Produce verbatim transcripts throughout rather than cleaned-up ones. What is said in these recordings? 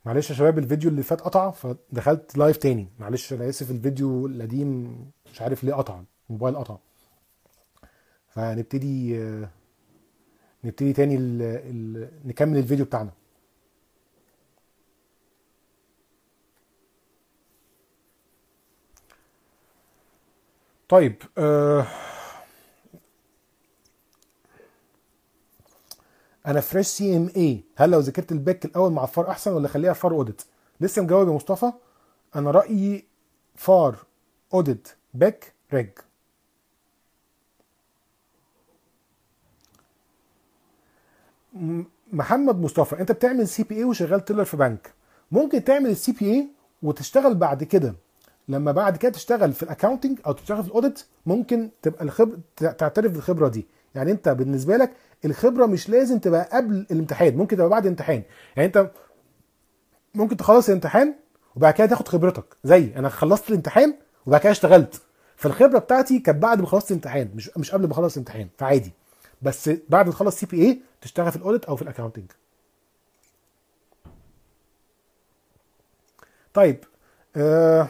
معلش يا شباب، الفيديو اللي فات قطع فدخلت لايف تاني، معلش انا اسف. الفيديو القديم مش عارف ليه قطع، الموبايل قطع. فنبتدي آه، نبتدي تاني ال ال نكمل الفيديو بتاعنا. طيب آه انا فريش سي ام اي، هل لو ذاكرت الباك الاول مع الفار احسن ولا خليها فار اوديت؟ لسه مجاوب يا مصطفى. انا رايي فار اوديت باك ريج. م- محمد مصطفى، انت بتعمل سي بي اي وشغال تيلر في بنك، ممكن تعمل السي بي اي وتشتغل بعد كده. لما بعد كده تشتغل في الاكاونتنج او تشتغل في الاوديت، ممكن تبقى الخبره تعترف بالخبره دي. يعني انت بالنسبه لك الخبره مش لازم تبقى قبل الامتحان، ممكن تبقى بعد الامتحان. يعني انت ممكن تخلص الامتحان وبعد كده تاخد خبرتك، زي انا خلصت الامتحان وبعد كده اشتغلت. فالخبره بتاعتي كانت بعد ما خلصت الامتحان، مش مش قبل ما اخلص الامتحان، فعادي. بس بعد ما تخلص سي بي اي تشتغل في الاوديت او في الاكاونتنج. طيب آه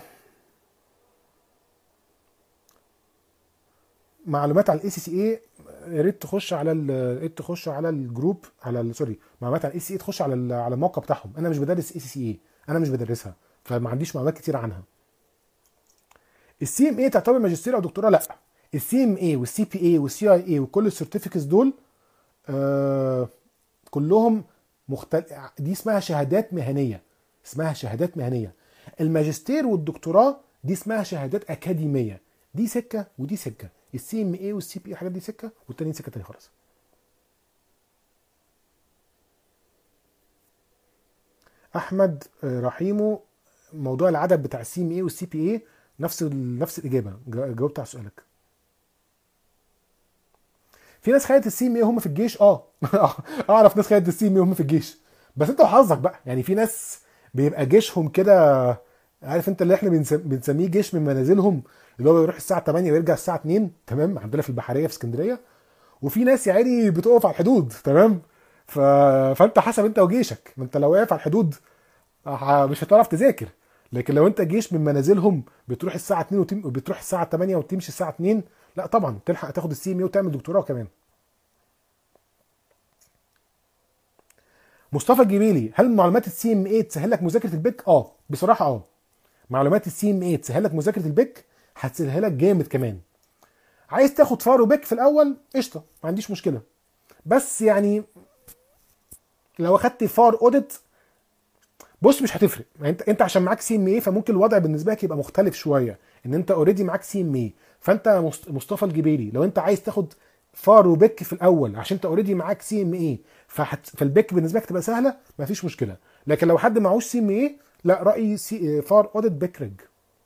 معلومات على الاي سي سي اي، يا ريت تخش على ال- يا ريت تخش على الجروب، على ال- سوري، معلومات على الاي سي اي، تخش على ال- على الموقع بتاعهم. انا مش بدرس اي سي سي اي، انا مش بدرسها، فما عنديش معلومات كتير عنها. السي ام اي تعتبر ماجستير او دكتوراه؟ لا. السي ام اي والسي بي اي والسي اي اي وكل السيرتيفيكتس دول آه كلهم مختل... دي اسمها شهادات مهنيه، اسمها شهادات مهنيه. الماجستير والدكتوراه دي اسمها شهادات اكاديميه. دي سكه ودي سكه، السي ام اي والسي بي اي الحاجات دي سكه، والتانيين سكه تاني خالص. احمد آه، رحيمو، موضوع العدد بتاع السي ام اي والسي بي اي نفس ال... نفس الاجابه، جا- جاوبت على سؤالك. في ناس خدت السي ام اي وهم في الجيش، اه اعرف ناس خدت السي ام اي وهم في الجيش، بس انت وحظك بقى. يعني في ناس بيبقى جيشهم كده، عارف انت اللي احنا بنسم- بنسميه جيش من منازلهم، اللي هو بيروح الساعه تمانية ويرجع الساعه اتنين، تمام، عندنا في البحريه في اسكندريه. وفي ناس يا عيني بتقف على الحدود، تمام. ف... فانت حسب انت وجيشك، ما انت لو واقف على الحدود ه- مش هتعرف تذاكر. لكن لو انت جيش من منازلهم بتروح الساعه اتنين وتم... بتروح الساعه تمانية وتمشي الساعه اتنين، لا طبعا تلحق تاخد السي ام اي وتعمل دكتوراه كمان. مصطفى الجبيلي، هل معلومات السي ام اي تسهل لك مذاكره البيك؟ اه بصراحه اه، معلومات السي ام اي تسهل لك مذاكره البيك، هتسهلها لك جامد كمان. عايز تاخد فار وبيك في الاول قشطه، ما عنديش مشكله. بس يعني لو اخدت فار اوديت، بص مش هتفرق. يعني انت انت عشان معاك سي ام اي فممكن الوضع بالنسبه لك يبقى مختلف شويه، ان انت اوريدي معاك سي ام اي. فانت مص- مصطفى الجبيلي، لو انت عايز تاخد فار وبيك في الاول عشان انت اوريدي معاك سي ام اي، فحت... فالبيك بالنسبه لك تبقى سهله، مفيش مشكله. لكن لو حد معهوش سي ام اي، لا، رايي سي... فار اوديت بيك ريج.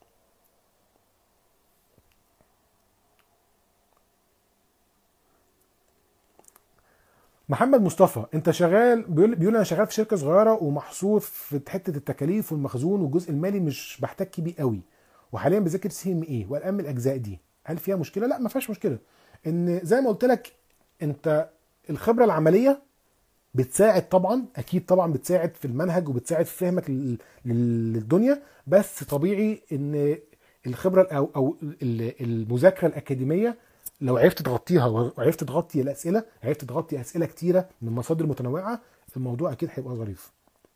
محمد مصطفى، انت شغال، بيقول بيقول انا شغال في شركه صغيره ومحصور في حته التكاليف والمخزون والجزء المالي، مش بحتك بيه قوي، وحاليا بذاكر سي ام اي والام الاجزاء دي، هل فيها مشكله؟ لا، ما فيهاش مشكله. ان زي ما قلت لك، انت الخبره العمليه بتساعد طبعا، اكيد طبعا بتساعد في المنهج وبتساعد في فهمك لل- لل- للدنيا. بس طبيعي ان الخبره او او ال- المذاكره الاكاديميه لو عرفت تغطيها وعرفت تغطي الاسئله، عرفت تغطي اسئله كتيره من مصادر متنوعه، الموضوع اكيد هيبقى ظريف.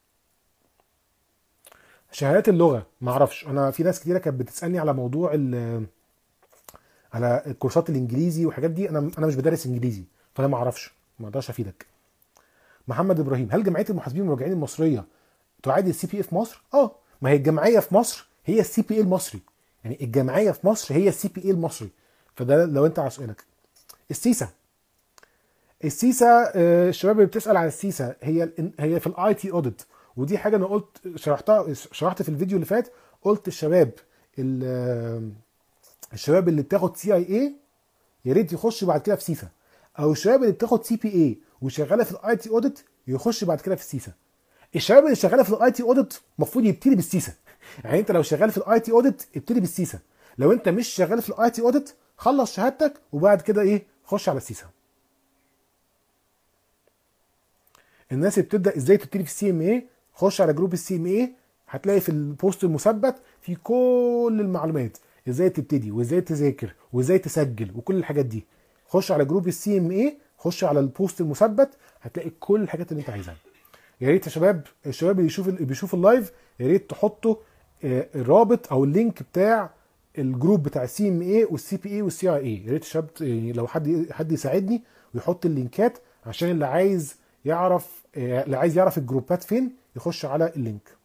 شهادات اللغه ما اعرفش، انا في ناس كتيره كانت بتسالني على موضوع ال- على الكورسات الانجليزي والحاجات دي، انا انا مش بدرس انجليزي، فانا ما اعرفش، ما اقدرش افيدك. محمد ابراهيم، هل جمعيه المحاسبين والمراجعين المصريه تعادل السي بي اي في مصر؟ اه، ما هي الجمعيه في مصر هي السي بي اي المصري، يعني الجمعيه في مصر هي السي بي اي المصري. فده لو انت على سؤالك. السيسا، السيسا آه، الشباب اللي بتسال على السيسا، هي ال- هي في الاي تي اوديت، ودي حاجه انا قلت شرحتها، شرحت في الفيديو اللي فات. قلت الشباب ال- آه، الشباب اللي بتاخد سي اي اي يا ريت يخش بعد كده في سيسا، او الشباب اللي بتاخد سي بي اي وشغاله في الاي تي اوديت يخش بعد كده في السيسا. الشباب اللي شغاله في الاي تي اوديت المفروض يبتدي بالسيسا. يعني انت لو شغال في الاي تي اوديت ابتدي بالسيسا، لو انت مش شغال في الاي تي اوديت خلص شهادتك وبعد كده ايه، خش على السيسا. الناس اللي بتبدا ازاي تبتدي في السي ام اي، خش على جروب السي ام اي، هتلاقي في البوست المثبت في كل المعلومات، ازاي تبتدي وازاي تذاكر وازاي تسجل وكل الحاجات دي. خش على جروب السي ام اي، خش على البوست المثبت، هتلاقي كل الحاجات اللي انت عايزها. يا ريت يا شباب، الشباب اللي بيشوف اللي بيشوف اللايف، يا ريت تحطوا آه، الرابط او اللينك بتاع الجروب بتاع السي ام اي والسي بي اي والسي اي اي. يا ريت الشباب يعني لو حد حد يساعدني ويحط اللينكات، عشان اللي عايز يعرف آه، اللي عايز يعرف الجروبات فين يخش على اللينك.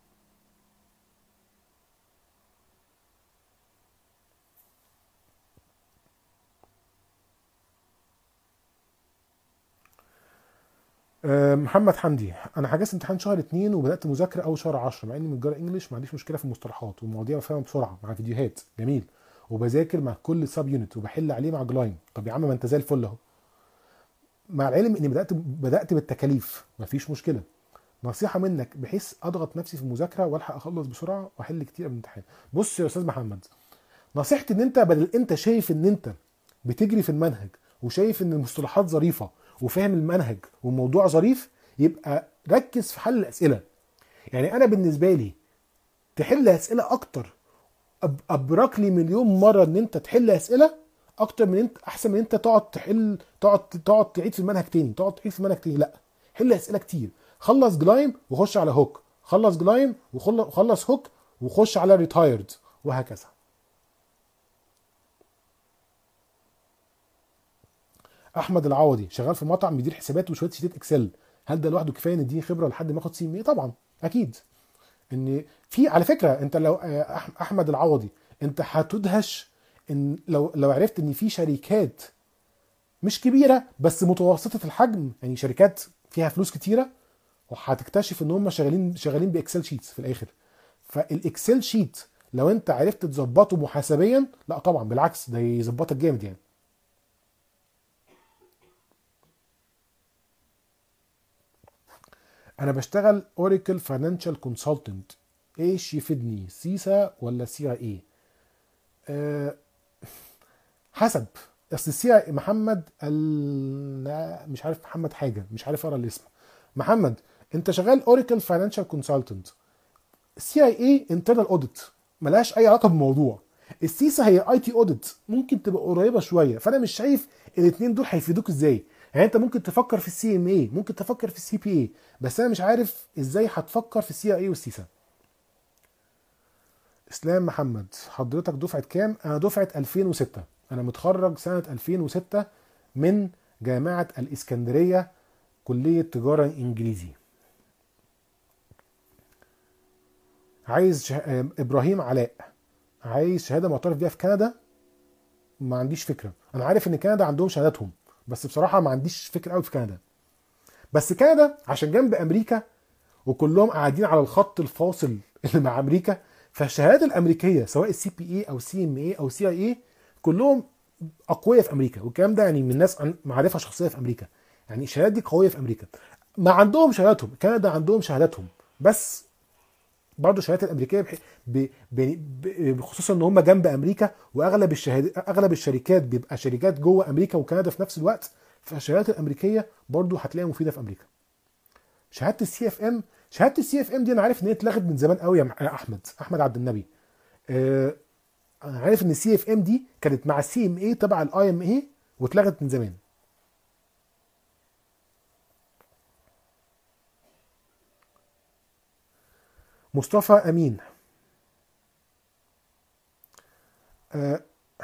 آه، محمد حمدي، انا حجزت امتحان شهر اتنين وبدات مذاكره اول شهر عشرة، مع اني متجرى انجلش ما عنديش مشكله في المصطلحات والمواضيع بفهمها بسرعه مع فيديوهات جميل، وبذاكر مع كل سب يونت وبحل عليه مع جلاين. طب يا عم ما انت زي الفل اهو. مع العلم اني بدات بدات بالتكاليف، مفيش مشكله. نصيحه منك بحيث اضغط نفسي في المذاكره والحق اخلص بسرعه واحل كتير قبل الامتحان. بص يا استاذ محمد، نصيحتي ان انت بدل انت شايف ان انت بتجري في المنهج وشايف ان المصطلحات ظريفه وفاهم المنهج والموضوع ظريف، يبقى ركز في حل الاسئله. يعني انا بالنسبه لي تحل اسئله اكتر، أب- ابرك لي مليون مره ان انت تحل اسئله اكتر من انت، احسن من انت تقعد تحل تقعد تقعد تعيد في المنهج تاني تقعد تعيد في المنهج تاني. لا، حل اسئله كتير. خلص جلايم وخش على هوك، خلص جلايم وخلص هوك وخش على ريتايرد، وهكذا. احمد العوضي، شغال في مطعم بيدير حسابات وشويه شيتات اكسل، هل ده لوحده كفايه ان يديني خبره لحد ما اخد سي ام اي؟ طبعا اكيد. ان في على فكره انت لو آه، أح- احمد العوضي، انت هتدهش ان لو لو عرفت ان في شركات مش كبيره بس متوسطه الحجم، يعني شركات فيها فلوس كتيره، وهتكتشف ان هم شغالين شغالين باكسل شيتس في الاخر. فالاكسل شيت لو انت عرفت تظبطه محاسبيا، لا طبعا بالعكس ده يظبطك جامد يعني. انا بشتغل اوراكل فاينانشال كونسلتنت، ايش يفيدني، سيسا ولا سي اي اي؟ أه حسب. اصل السي اي محمد ال... لا، مش عارف محمد حاجه، مش عارف اقرا الاسم. محمد، انت شغال اوراكل فاينانشال كونسلتنت. السي اي اي انترنال اوديت، ملهاش اي علاقه بالموضوع. السيسا هي اي تي اوديت، ممكن تبقى قريبه شويه. فانا مش شايف الاثنين دول هيفيدوك ازاي. يعني انت ممكن تفكر في السي ام اي، ممكن تفكر في السي بي اي، بس انا مش عارف ازاي هتفكر في السي اي والسيسا. اسلام محمد، حضرتك دفعه كام؟ انا دفعه ألفين وستة، انا متخرج سنه ألفين وستة من جامعه الاسكندريه، كليه تجاره انجليزي. عايز شه... ابراهيم علاء، عايز شهاده معترف بيها في كندا؟ ما عنديش فكره. انا عارف ان كندا عندهم شهاداتهم، بس بصراحه ما عنديش فكره قوي في كندا. بس كندا عشان جنب امريكا وكلهم قاعدين على الخط الفاصل اللي مع امريكا، فالشهادات الامريكيه سواء السي بي اي او سي ام اي او سي اي اي كلهم اقوياء في امريكا. والكلام ده يعني من ناس عن معرفه شخصيه في امريكا، يعني الشهادات دي قويه في امريكا. ما عندهم شهاداتهم، كندا عندهم شهاداتهم، بس برضه الشهادات الامريكيه بح... ب... ب... ب... بخصوصا ان هم جنب امريكا، واغلب الشهاد... اغلب الشركات بيبقى شركات جوه امريكا وكندا في نفس الوقت، فالشهادات الامريكيه برضه هتلاقيها مفيده في امريكا. شهاده السي اف ام، شهاده السي اف ام دي انا عارف ان هي اتلغت من زمان قوي يا مح- يا احمد احمد عبد النبي. آه، انا عارف ان السي اف ام دي كانت مع السي ام اي تبع الاي ام اي واتلغت من زمان. مصطفى امين، آه،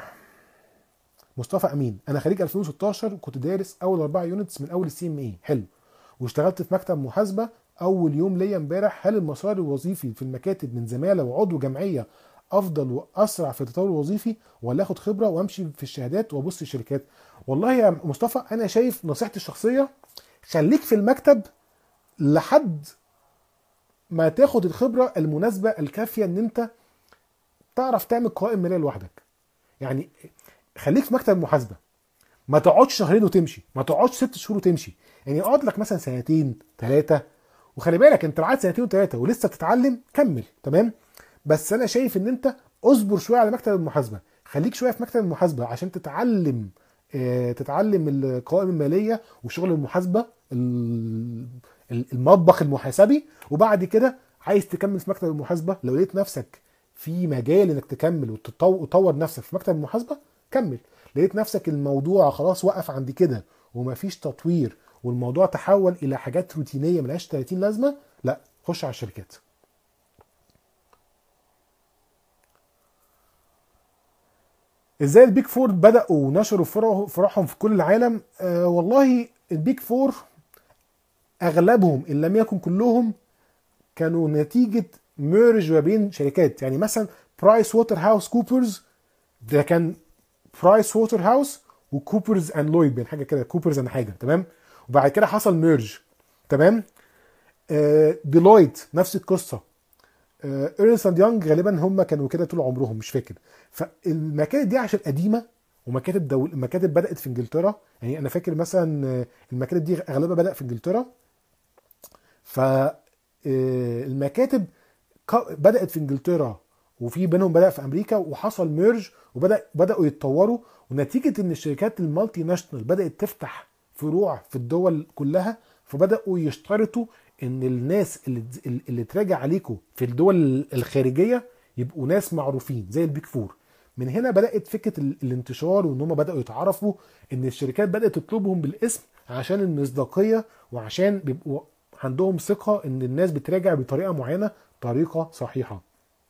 مصطفى امين، انا خريج ألفين وستاشر وكنت دارس اول اربع يونتس من اول السي ام اي، حلو، واشتغلت في مكتب محاسبه اول يوم ليا امبارح. هل المسار الوظيفي في المكاتب من زماله وعضو جمعيه افضل واسرع في التطور الوظيفي، ولا اخد خبره وامشي في الشهادات وابص الشركات؟ والله يا مصطفى انا شايف نصيحتي الشخصيه، خليك في المكتب لحد ما تاخد الخبره المناسبه الكافيه ان انت تعرف تعمل قوائم ماليه لوحدك. يعني خليك في مكتب محاسبه، ما تقعدش شهرين وتمشي، ما تقعدش ست شهور وتمشي. يعني اقعد لك مثلا سنتين ثلاثه، وخلي بالك انت قعدت سنتين وثلاثه ولسه بتتعلم، كمل تمام. بس انا شايف ان انت اصبر شويه على مكتب المحاسبه، خليك شويه في مكتب المحاسبه عشان تتعلم، آه، تتعلم القوائم الماليه وشغل المحاسبه ال- المطبخ المحاسبي، وبعد كده عايز تكمل في مكتب المحاسبه، لو لقيت نفسك في مجال انك تكمل وتطور نفسك في مكتب المحاسبه كمل. لقيت نفسك الموضوع خلاص وقف عند كده ومفيش تطوير والموضوع تحول الى حاجات روتينيه ملهاش تلاتين لازمه، لا خش على الشركات. ازاي البيك فور بداوا نشروا فروعهم في كل العالم؟ آه والله البيك فور اغلبهم ان لم يكن كلهم كانوا نتيجه ميرج ما بين شركات. يعني مثلا برايس ووتر هاوس كوبرز ده كان برايس ووتر هاوس وكوبرز اند لويد، بين حاجه كده كوبرز اند حاجه، تمام. وبعد كده حصل ميرج، تمام. آه ديلويت نفس القصه. آه ايرنست اند يونج غالبا هم كانوا كده طول عمرهم، مش فاكر. فالمكاتب دي عشان قديمه ومكاتب دول المكاتب بدات في انجلترا، يعني انا فاكر مثلا المكاتب دي اغلبها بدا في انجلترا. فالمكاتب بدات في انجلترا وفي بينهم بدا في امريكا وحصل ميرج وبدا بداوا يتطوروا، ونتيجه ان الشركات المالتي ناشونال بدات تفتح فروع في الدول كلها، فبداوا يشترطوا ان الناس اللي اللي تراجع عليكم في الدول الخارجيه يبقوا ناس معروفين زي البيك فور. من هنا بدات فكره الانتشار، وان هم بداوا يتعرفوا، ان الشركات بدات تطلبهم بالاسم عشان المصداقيه وعشان بيبقوا عندهم ثقه ان الناس بتراجع بطريقه معينه، طريقه صحيحه.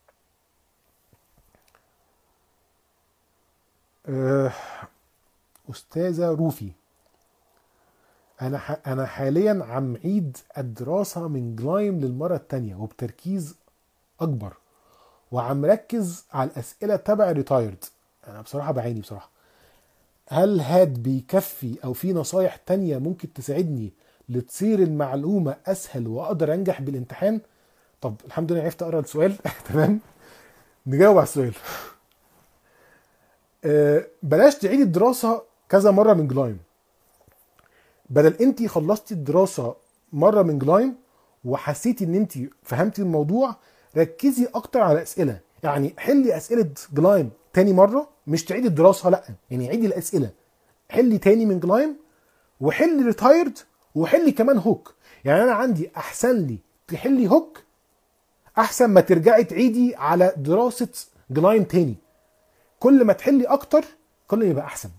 استاذه روفي، انا انا حاليا عم عيد الدراسه من جلايم للمره الثانيه وبتركيز اكبر، وعم ركز على الاسئله تبع ريتايرد. انا بصراحه بعاني بصراحه. هل هاد بيكفي او في نصايح تانية ممكن تساعدني لتصير المعلومه اسهل واقدر انجح بالامتحان؟ طب الحمد لله عرفت اقرا السؤال. تمام، نجاوب على السؤال. أه بلاش تعيدي الدراسه كذا مره من جلايم. بدل انت خلصتي الدراسه مره من جلايم وحسيتي ان انت فهمتي الموضوع، ركزي اكتر على اسئله. يعني حلي اسئله جلايم تاني مره، مش تعيدي الدراسه، لا يعني عيدي الاسئله، حلي تاني من جلايم وحلي ريتايرد وحلي كمان هوك. يعني انا عندي احسن لي تحلي هوك احسن ما ترجعي تعيدي على دراسه جلايم تاني. كل ما تحلي اكتر كل ما يبقى احسن.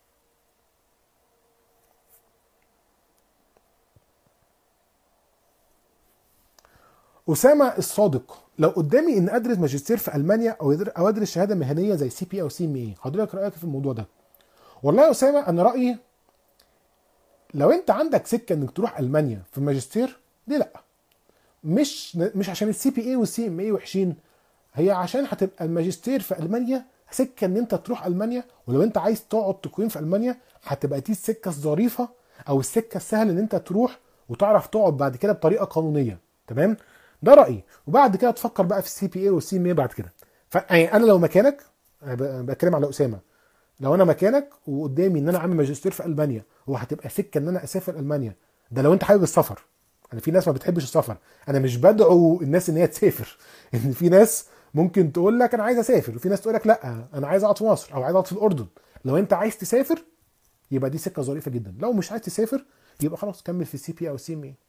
أسامة الصادق، لو قدامي ان ادرس ماجستير في المانيا او او ادرس شهاده مهنيه زي سي بي او سي ام اي، حضرتك رايك في الموضوع ده؟ والله يا أسامة انا رايي لو انت عندك سكه انك تروح المانيا في الماجستير ليه لا. مش مش عشان السي بي اي والسي ام اي وحشين، هي عشان هتبقى الماجستير في المانيا سكه ان انت تروح المانيا، ولو انت عايز تقعد تقيم في المانيا هتبقى دي السكه الظريفه او السكه السهله ان انت تروح وتعرف تقعد بعد كده بطريقه قانونيه، تمام. ده رايي، وبعد كده تفكر بقى في السي بي اي والسي ام اي بعد كده. فانا انا لو مكانك، بتكلم على اسامه، لو انا مكانك وقدامي ان انا اعمل ماجستير في المانيا وهتبقى سكه ان انا اسافر المانيا، ده لو انت حابب السفر. انا في ناس ما بتحبش السفر، انا مش بدعو الناس ان هي تسافر. ان في ناس ممكن تقول لك انا عايز اسافر، وفي ناس تقول لك لا انا عايز اقعد في مصر او عايز اقعد في الاردن. لو انت عايز تسافر يبقى دي سكه ظريفه جدا، لو مش عايز تسافر يبقى خلاص كمل في السي بي او السي ام اي.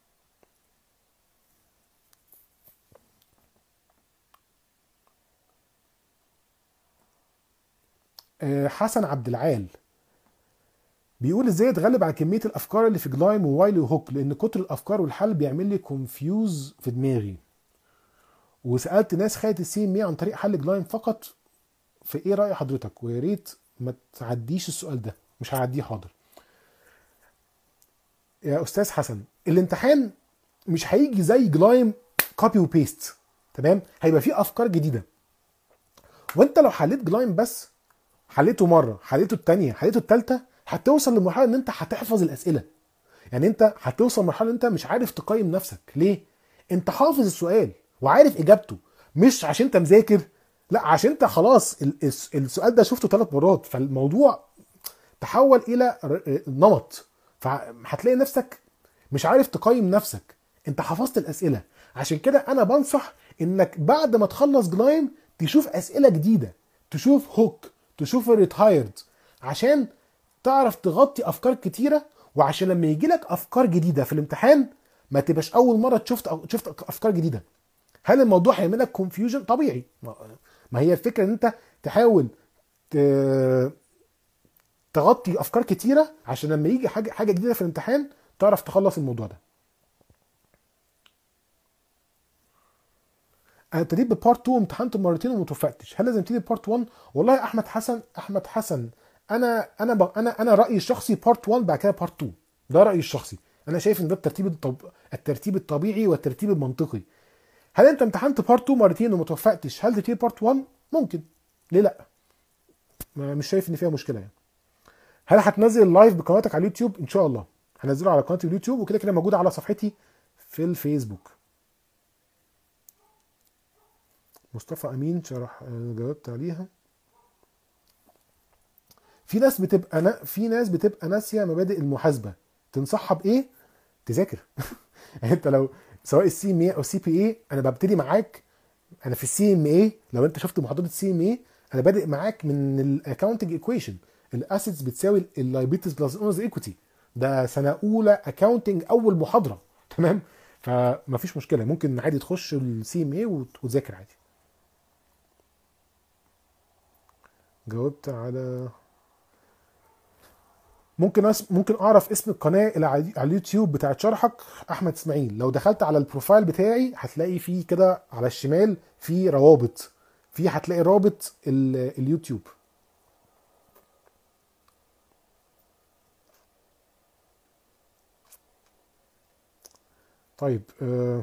حسن عبد العال بيقول ازاي اتغلب على كميه الافكار اللي في جلايم ووايلي وهوك، لان كتر الافكار والحل بيعمل لي كونفيوز في دماغي. وسالت ناس خدت السي ام اي عن طريق حل جلايم فقط، في ايه راي حضرتك؟ ويا ريت ما تعديش السؤال ده، مش هعديه حاضر. يا استاذ حسن، الامتحان مش هيجي زي جلايم كوبي وبيست، تمام. هيبقى فيه افكار جديده، وانت لو حليت جلايم بس، حليته مره، حليته الثانيه، حليته الثالثه، هتوصل لمرحله ان انت هتحفظ الاسئله. يعني انت هتوصل لمرحله ان انت مش عارف تقيم نفسك. ليه؟ انت حافظ السؤال وعارف اجابته، مش عشان انت مذاكر، لا عشان انت خلاص السؤال ده شفته ثلاث مرات، فالموضوع تحول الى نمط، فهتلاقي نفسك مش عارف تقيم نفسك. انت حفظت الاسئله. عشان كده انا بنصح انك بعد ما تخلص جلايم تشوف اسئله جديده، تشوف هوك، تشوف الريتايرد، عشان تعرف تغطي افكار كتيره، وعشان لما يجي لك افكار جديده في الامتحان ما تبقاش اول مره شفت شفت افكار جديده. هل الموضوع هيعمل لك كونفيوجن؟ طبيعي. ما ما هي الفكره ان انت تحاول ت- تغطي افكار كتيره عشان لما يجي حاجه حاجه جديده في الامتحان تعرف تخلص الموضوع ده. انا ابتديت ببارت اتنين وامتحنت مرتين وما توفقتش، هل لازم ابتدي ببارت واحد؟ والله يا احمد حسن، احمد حسن انا انا ب... انا انا رايي الشخصي بارت واحد بعد كده بارت اتنين. ده رايي الشخصي، انا شايف ان ده الترتيب الطب... الترتيب الطبيعي والترتيب المنطقي. هل انت امتحنت بارت اتنين مرتين وما توفقتش، هل تبتدي بارت واحد؟ ممكن، ليه لا؟ ما- مش شايف ان فيها مشكله يعني. هل هتنزل اللايف بقناتك على اليوتيوب؟ ان شاء الله هنزله على قناتي اليوتيوب، وكده كده موجود على صفحتي في الفيسبوك. مصطفى امين شرح، آه، جاوبت عليها. في ناس بتبقى نا... في ناس بتبقى ناسيه مبادئ المحاسبه، تنصحها بايه؟ تذاكر. يعني انت لو سواء السي ام اي او السي بي اي، انا ببتدي معاك. انا في السي ام اي لو انت شفت محاضره السي ام اي، انا بادئ معاك من الاكاونتنج ايكويشن، الاسيتس بتساوي اللايبيلتيز بلس اونرز ايكويتي. ده سنه اولى اكاونتنج، اول محاضره. تمام. فما فيش مشكله، ممكن عادي تخش السي ام اي وتذاكر عادي. جاوبت على، ممكن أس... ممكن اعرف اسم القناه اللي على على اليوتيوب بتاعت شرحك؟ احمد اسماعيل. لو دخلت على البروفايل بتاعي هتلاقي فيه كده على الشمال في روابط، في هتلاقي رابط ال... اليوتيوب. طيب آه...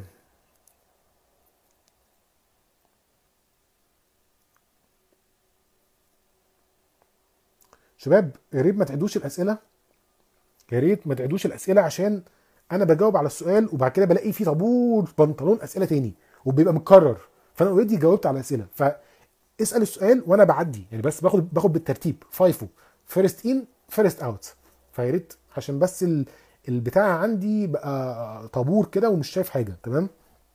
شباب يا ريت ما تعيدوش الاسئله، يا ريت ما تعيدوش الاسئله، عشان انا بجاوب على السؤال وبعد كده بلاقي فيه طابور بنطلون اسئله تاني وبيبقى متكرر، فانا اوريدي جاوبت على الاسئله. فاسال السؤال وانا بعدي يعني، بس باخد باخد بالترتيب فايفو، فيرست ان فيرست اوت. فيا ريت عشان بس ال... البتاع عندي بقى طابور كده ومش شايف حاجه. تمام.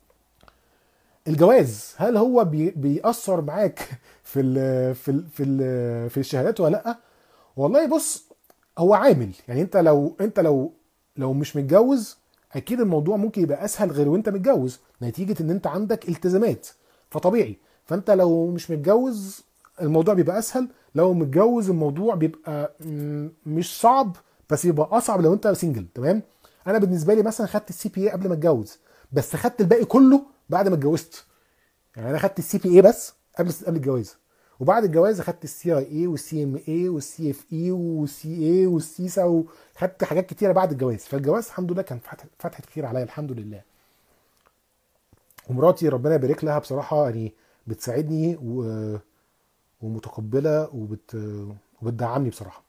الجواز هل هو بي... بيأثر معاك في ال... في ال... في ال... في الشهادات ولا لا؟ والله بص، هو عامل يعني. انت لو انت لو لو مش متجوز، اكيد الموضوع ممكن يبقى اسهل غير وانت متجوز، نتيجة ان انت عندك التزامات، فطبيعي. فانت لو مش متجوز الموضوع بيبقى اسهل، لو متجوز الموضوع بيبقى م- مش صعب، بس يبقى اصعب لو انت سنجل. تمام. انا بالنسبة لي مثلا خدت السي بي اي قبل ما اتجوز، بس خدت الباقي كله بعد ما اتجوزت. يعني انا خدت السي بي اي بس قبل قبل الجواز، وبعد الجواز اخدت السي اي اي والسي ام اي والسي اف اي والسي اي والسيسا، وخدت حاجات كتيره بعد الجواز. فالجواز الحمد لله كان فتح فتحه خير عليا الحمد لله. ومراتي ربنا يبارك لها بصراحه يعني، بتساعدني و- ومتقبله وبت وبتدعمني بصراحه.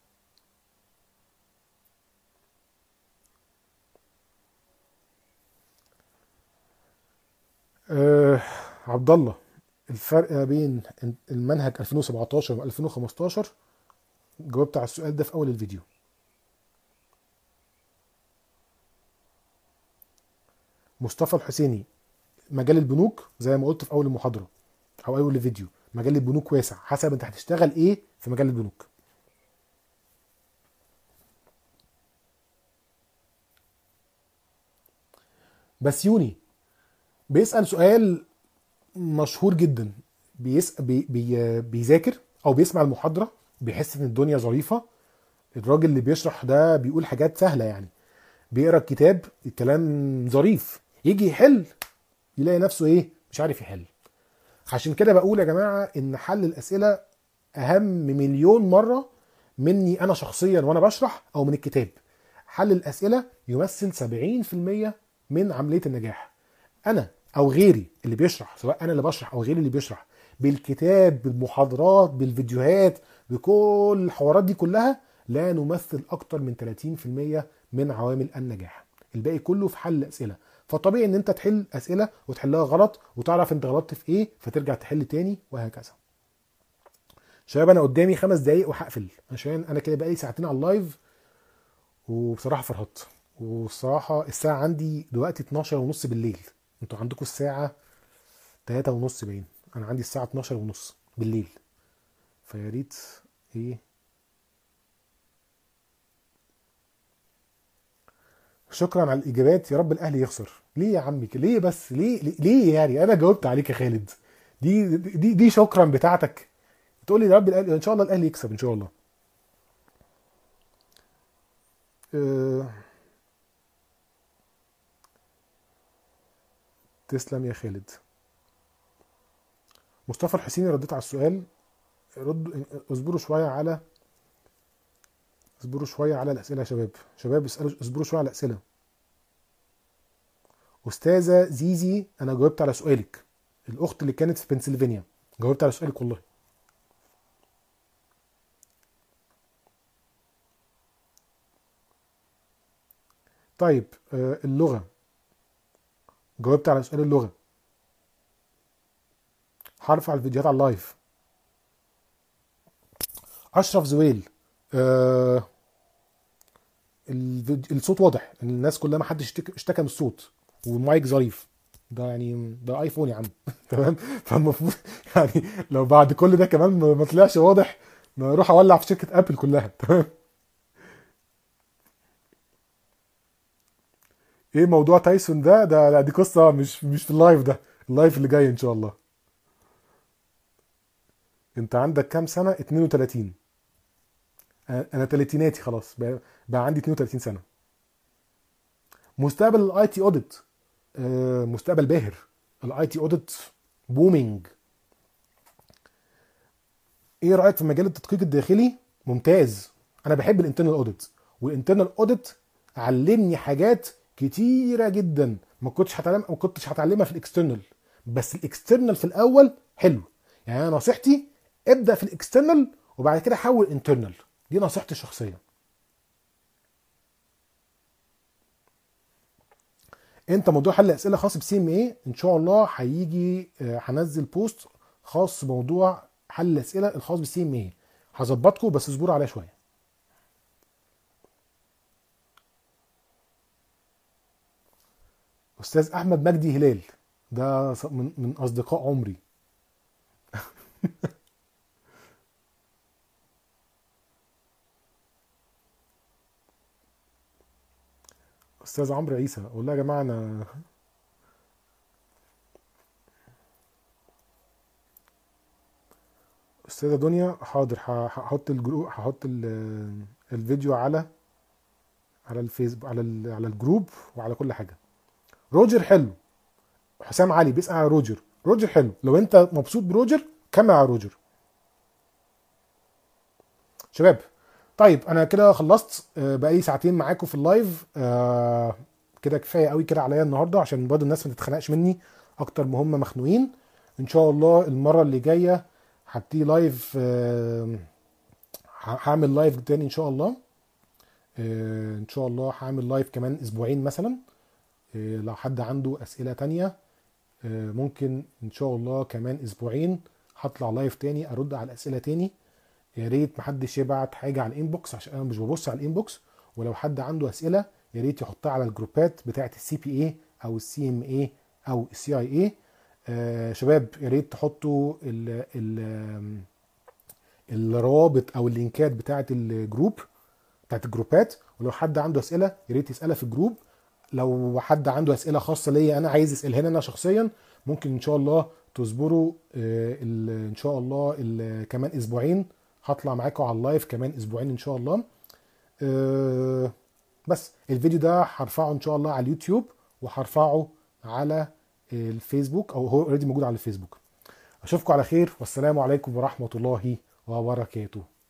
أه عبد الله، الفرق ما بين المنهج ألفين وسبعتاشر و ألفين وخمستاشر، جاوبت على السؤال ده في اول الفيديو. مصطفى الحسيني، مجال البنوك زي ما قلت في اول المحاضره او اول الفيديو، مجال البنوك واسع، حسب انت هتشتغل ايه في مجال البنوك. بس يوني بيسأل سؤال مشهور جدا، بيسأل بي بي بيذاكر او بيسمع المحاضره، بيحس ان الدنيا ظريفه، الراجل اللي بيشرح ده بيقول حاجات سهله يعني، بيقرا الكتاب الكلام ظريف، يجي يحل يلاقي نفسه ايه؟ مش عارف يحل. عشان كده بقول يا جماعه ان حل الاسئله اهم مليون مره مني انا شخصيا وانا بشرح او من الكتاب. حل الاسئله يمثل سبعين في المية من عمليه النجاح. انا او غيري اللي بيشرح، سواء انا اللي بشرح او غيري اللي بيشرح، بالكتاب بالمحاضرات بالفيديوهات بكل الحوارات دي كلها، لا نمثل اكتر من ثلاثين في المية من عوامل النجاح. الباقي كله في حل الاسئله. فطبيعي ان انت تحل اسئله وتحلها غلط وتعرف انت غلطت في ايه، فترجع تحل تاني وهكذا. شباب انا قدامي خمس دقايق وهقفل، عشان انا كده بقالي ساعتين على اللايف، وبصراحه فرهطت. والصراحه الساعه عندي دلوقتي اتناشر ونص بالليل، انتوا عندكم الساعه تلاتة ونص باين، انا عندي الساعه اتناشر ونص بالليل. فيا ريت ايه، شكرا على الاجابات، يا رب الاهلي يخسر. ليه يا عمي كده؟ ليه بس؟ ليه ليه ليه يعني؟ انا جاوبت عليك يا خالد. دي دي دي شكرا بتاعتك. تقول لي يا رب الاهلي، ان شاء الله الاهلي يكسب ان شاء الله. أه... تسلم يا خالد. مصطفى الحسيني، رديت على السؤال. رد، اصبروا شويه على اصبروا شويه على الاسئله يا شباب. شباب اسالوا، اصبروا شويه على الاسئله. استاذه زيزي، انا جاوبت على سؤالك. الاخت اللي كانت في بنسلفانيا، جاوبت على سؤالك والله. طيب آه، اللغه، جاوبت على سؤال اللغه. هرفع الفيديوهات على اللايف. اشرف زويل، آه الفيديو الصوت واضح، الناس كلها ما حدش اشتكى اشتكى من الصوت، والمايك ظريف. ده يعني ده ايفون يا عم. تمام. فالمفروض يعني لو بعد كل ده كمان ما ما طلعش واضح، ما اروح اولع في شركه ابل كلها. تمام. ايه موضوع تايسون ده؟ ده لا، دي قصه مش مش في اللايف ده، اللايف اللي جاي ان شاء الله. انت عندك كام سنه؟ اتنين وتلاتين. انا أنا تلاتيناتي خلاص، بقى, بقى عندي اتنين وتلاتين سنه. مستقبل الاي تي اوديت، مستقبل باهر. الاي تي اوديت بومينج. ايه رايك في مجال التدقيق الداخلي؟ ممتاز. انا بحب الانترنال اوديت، والانترنال اوديت علمني حاجات كتيره جدا ما كنتش هتعلم ما كنتش هتعلمها في الاكسترنال. بس الاكسترنال في الاول حلو. يعني انا نصيحتي، ابدا في الاكسترنال وبعد كده حول انترنال. دي نصيحتي الشخصيه. انت موضوع حل اسئله خاص بسي ام اي ان شاء الله هيجي، آه، هنزل بوست خاص بموضوع حل الاسئله الخاص بالسي ام اي. هظبطكم بس اصبروا عليا شويه. استاذ احمد مجدي هلال، ده ص- من من اصدقاء عمري. استاذ عمرو عيسى، اقول له يا جماعه انا. استاذه دنيا، حاضر، ه- هحط الجروب، هحط ال- الفيديو على على الفيسبوك، على ال- على الجروب وعلى كل حاجه. روجر حلو. حسام علي بيسأل على روجر. روجر حلو، لو انت مبسوط بروجر كمل على روجر. شباب، طيب انا كده خلصت، آه، بقالي ساعتين معاكم في اللايف. آه، كده كفايه قوي كده عليا النهارده، عشان برضه الناس ما تتخنقش مني اكتر ما هم مخنوقين. ان شاء الله المره اللي جايه هبتدي لايف، آه، هعمل لايف تاني ان شاء الله. آه، ان شاء الله هعمل لايف كمان اسبوعين مثلا. آه، لو حد عنده اسئله تانية، آه، ممكن ان شاء الله كمان اسبوعين هطلع لايف تاني ارد على الاسئله تاني. يا ريت محدش يبعت حاجه على الانبوكس، عشان انا مش ببص على الانبوكس. ولو حد عنده اسئله يا ريت يحطها على الجروبات بتاعه السي بي اي او السي ام اي او السي اي اي. آه شباب، يا ريت تحطوا ال ال الروابط او اللينكات بتاعه الجروب، بتاعه الجروبات. ولو حد عنده اسئله يا ريت يسالها في الجروب. لو حد عنده اسئله خاصه ليا انا عايز اسالها انا شخصيا، ممكن ان شاء الله تصبروا. آه، ال- ان شاء الله ال- كمان اسبوعين هطلع معاكم على اللايف كمان اسبوعين ان شاء الله. آه، بس الفيديو ده هرفعه ان شاء الله على اليوتيوب، وهرفعه على الفيسبوك، او هو اوريدي موجود على الفيسبوك. اشوفكم على خير، والسلام عليكم ورحمة الله وبركاته.